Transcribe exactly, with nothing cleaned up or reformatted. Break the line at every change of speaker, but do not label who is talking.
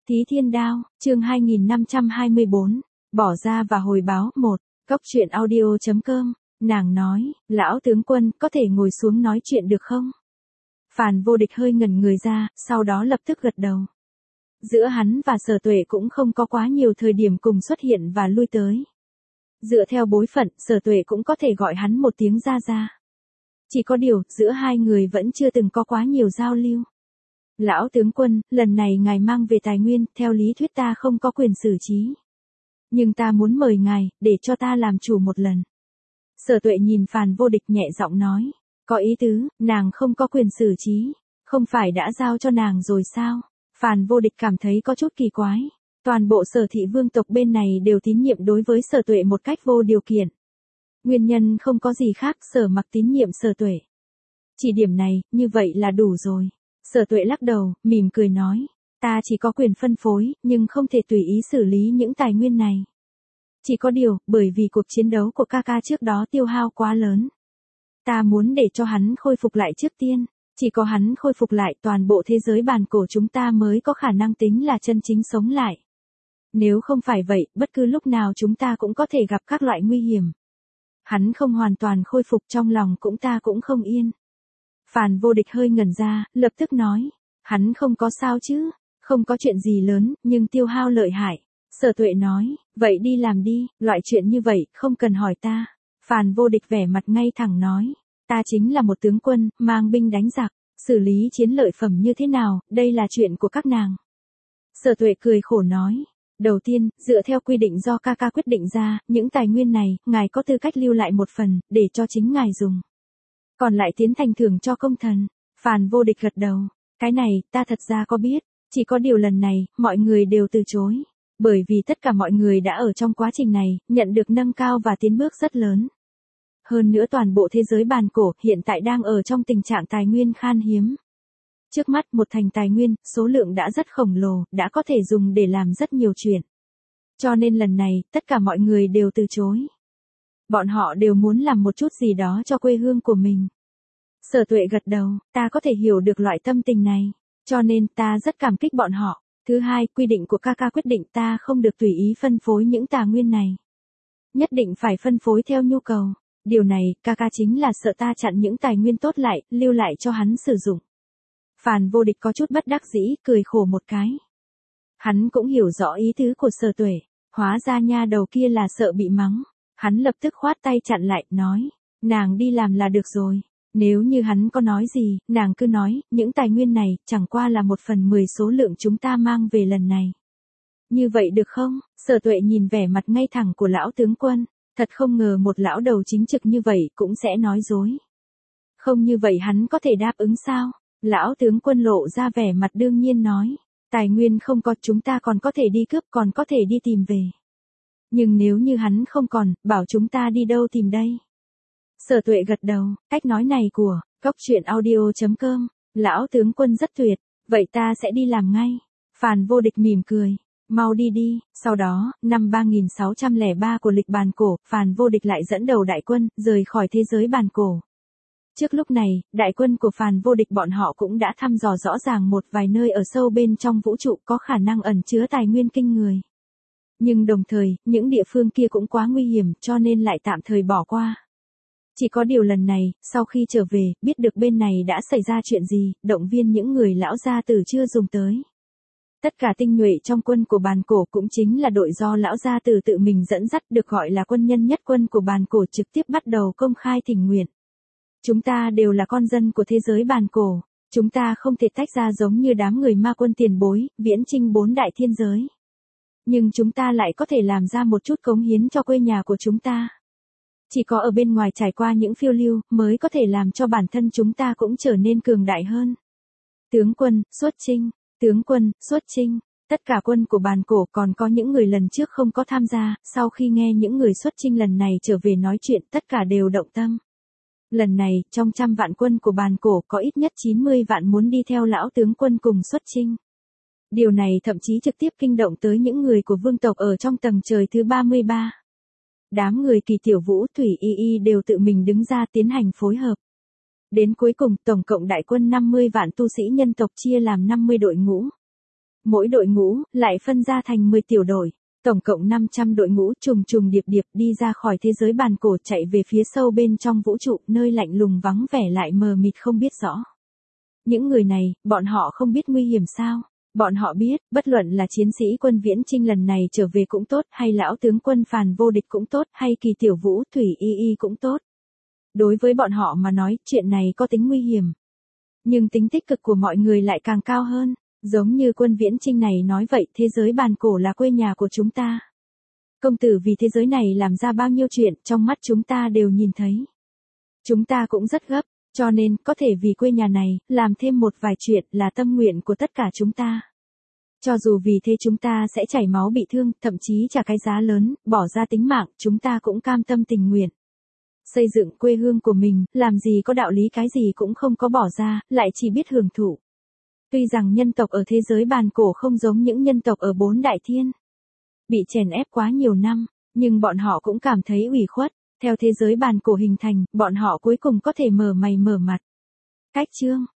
Thí Thiên Đao, chương hai nghìn năm trăm hai mươi bốn, bỏ ra và hồi báo, một, Cốc truyện audio chấm com, nàng nói, lão tướng quân, có thể ngồi xuống nói chuyện được không? Phàn Vô Địch hơi ngẩn người ra, sau đó lập tức gật đầu. Giữa hắn và Sở Tuệ cũng không có quá nhiều thời điểm cùng xuất hiện và lui tới. Dựa theo bối phận, Sở Tuệ cũng có thể gọi hắn một tiếng ra ra. Chỉ có điều, giữa hai người vẫn chưa từng có quá nhiều giao lưu. Lão tướng quân, lần này ngài mang về tài nguyên, theo lý thuyết ta không có quyền xử trí. Nhưng ta muốn mời ngài, để cho ta làm chủ một lần. Sở Tuệ nhìn Phàn Vô Địch nhẹ giọng nói, có ý tứ, nàng không có quyền xử trí, không phải đã giao cho nàng rồi sao? Phàn Vô Địch cảm thấy có chút kỳ quái. Toàn bộ Sở thị vương tộc bên này đều tín nhiệm đối với Sở Tuệ một cách vô điều kiện. Nguyên nhân không có gì khác, Sở Mặc tín nhiệm Sở Tuệ. Chỉ điểm này, như vậy là đủ rồi. Sở Tuệ lắc đầu, mỉm cười nói, ta chỉ có quyền phân phối, nhưng không thể tùy ý xử lý những tài nguyên này. Chỉ có điều, bởi vì cuộc chiến đấu của ca ca trước đó tiêu hao quá lớn. Ta muốn để cho hắn khôi phục lại trước tiên, chỉ có hắn khôi phục lại toàn bộ thế giới bàn cổ chúng ta mới có khả năng tính là chân chính sống lại. Nếu không phải vậy, bất cứ lúc nào chúng ta cũng có thể gặp các loại nguy hiểm. Hắn không hoàn toàn khôi phục trong lòng cũng ta cũng không yên. Phàn Vô Địch hơi ngẩn ra, lập tức nói, hắn không có sao chứ, không có chuyện gì lớn, nhưng tiêu hao lợi hại. Sở Tuệ nói, vậy đi làm đi, loại chuyện như vậy, không cần hỏi ta. Phàn Vô Địch vẻ mặt ngay thẳng nói, ta chính là một tướng quân, mang binh đánh giặc, xử lý chiến lợi phẩm như thế nào, đây là chuyện của các nàng. Sở Tuệ cười khổ nói, đầu tiên, dựa theo quy định do ca ca quyết định ra, những tài nguyên này, ngài có tư cách lưu lại một phần, để cho chính ngài dùng. Còn lại tiến thành thưởng cho công thần. Phàn Vô Địch gật đầu, cái này, ta thật ra có biết, chỉ có điều lần này, mọi người đều từ chối. Bởi vì tất cả mọi người đã ở trong quá trình này, nhận được nâng cao và tiến bước rất lớn. Hơn nữa toàn bộ thế giới bàn cổ hiện tại đang ở trong tình trạng tài nguyên khan hiếm. Trước mắt một thành tài nguyên, số lượng đã rất khổng lồ, đã có thể dùng để làm rất nhiều chuyện. Cho nên lần này, tất cả mọi người đều từ chối. Bọn họ đều muốn làm một chút gì đó cho quê hương của mình. Sở Tuệ gật đầu, ta có thể hiểu được loại tâm tình này, cho nên ta rất cảm kích bọn họ. Thứ hai, quy định của ca ca quyết định ta không được tùy ý phân phối những tài nguyên này. Nhất định phải phân phối theo nhu cầu. Điều này, ca ca chính là sợ ta chặn những tài nguyên tốt lại, lưu lại cho hắn sử dụng. Phàn Vô Địch có chút bất đắc dĩ, cười khổ một cái. Hắn cũng hiểu rõ ý tứ của Sở Tuệ, hóa ra nha đầu kia là sợ bị mắng. Hắn lập tức khoát tay chặn lại, nói, nàng đi làm là được rồi. Nếu như hắn có nói gì, nàng cứ nói, những tài nguyên này, chẳng qua là một phần mười số lượng chúng ta mang về lần này. Như vậy được không? Sở Tuệ nhìn vẻ mặt ngay thẳng của lão tướng quân, thật không ngờ một lão đầu chính trực như vậy cũng sẽ nói dối. Không như vậy hắn có thể đáp ứng sao? Lão tướng quân lộ ra vẻ mặt đương nhiên nói, tài nguyên không có chúng ta còn có thể đi cướp còn có thể đi tìm về. Nhưng nếu như hắn không còn, bảo chúng ta đi đâu tìm đây? Sở Tuệ gật đầu, cách nói này của Cốc truyện audio chấm com, lão tướng quân rất tuyệt, vậy ta sẽ đi làm ngay. Phàn Vô Địch mỉm cười, mau đi đi. Sau đó, năm ba nghìn sáu trăm lẻ ba của lịch bàn cổ, Phàn Vô Địch lại dẫn đầu đại quân, rời khỏi thế giới bàn cổ. Trước lúc này, đại quân của Phàn Vô Địch bọn họ cũng đã thăm dò rõ ràng một vài nơi ở sâu bên trong vũ trụ có khả năng ẩn chứa tài nguyên kinh người. Nhưng đồng thời, những địa phương kia cũng quá nguy hiểm cho nên lại tạm thời bỏ qua. Chỉ có điều lần này, sau khi trở về, biết được bên này đã xảy ra chuyện gì, động viên những người lão gia tử chưa dùng tới. Tất cả tinh nhuệ trong quân của bàn cổ cũng chính là đội do lão gia tử tự mình dẫn dắt được gọi là quân nhân nhất quân của bàn cổ trực tiếp bắt đầu công khai thỉnh nguyện. Chúng ta đều là con dân của thế giới bàn cổ, chúng ta không thể tách ra giống như đám người ma quân tiền bối, viễn chinh bốn đại thiên giới. Nhưng chúng ta lại có thể làm ra một chút cống hiến cho quê nhà của chúng ta. Chỉ có ở bên ngoài trải qua những phiêu lưu, mới có thể làm cho bản thân chúng ta cũng trở nên cường đại hơn. Tướng quân, xuất chinh, tướng quân, xuất chinh, tất cả quân của bàn cổ còn có những người lần trước không có tham gia, sau khi nghe những người xuất chinh lần này trở về nói chuyện tất cả đều động tâm. Lần này, trong trăm vạn quân của bàn cổ có ít nhất chín mươi vạn muốn đi theo lão tướng quân cùng xuất chinh. Điều này thậm chí trực tiếp kinh động tới những người của vương tộc ở trong tầng trời thứ ba mươi ba. Đám người Kỳ Tiểu Vũ, Thủy Y Y đều tự mình đứng ra tiến hành phối hợp. Đến cuối cùng, tổng cộng đại quân năm mươi vạn tu sĩ nhân tộc chia làm năm mươi đội ngũ. Mỗi đội ngũ lại phân ra thành mười tiểu đội, tổng cộng năm trăm đội ngũ trùng trùng điệp điệp đi ra khỏi thế giới bàn cổ chạy về phía sâu bên trong vũ trụ, nơi lạnh lùng vắng vẻ lại mờ mịt không biết rõ. Những người này, bọn họ không biết nguy hiểm sao? Bọn họ biết, bất luận là chiến sĩ quân Viễn Chinh lần này trở về cũng tốt, hay lão tướng quân Phàn Vô Địch cũng tốt, hay Kỳ Tiểu Vũ, Thủy Y Y cũng tốt. Đối với bọn họ mà nói, chuyện này có tính nguy hiểm. Nhưng tính tích cực của mọi người lại càng cao hơn. Giống như quân Viễn Chinh này nói vậy, thế giới bàn cổ là quê nhà của chúng ta. Công tử vì thế giới này làm ra bao nhiêu chuyện, trong mắt chúng ta đều nhìn thấy. Chúng ta cũng rất gấp, cho nên, có thể vì quê nhà này, làm thêm một vài chuyện là tâm nguyện của tất cả chúng ta. Cho dù vì thế chúng ta sẽ chảy máu bị thương, thậm chí trả cái giá lớn, bỏ ra tính mạng, chúng ta cũng cam tâm tình nguyện. Xây dựng quê hương của mình, làm gì có đạo lý cái gì cũng không có bỏ ra, lại chỉ biết hưởng thụ. Tuy rằng nhân tộc ở thế giới bàn cổ không giống những nhân tộc ở bốn đại thiên. Bị chèn ép quá nhiều năm, nhưng bọn họ cũng cảm thấy ủy khuất. Theo thế giới bàn cổ hình thành, bọn họ cuối cùng có thể mở mày mở mặt. Cách chương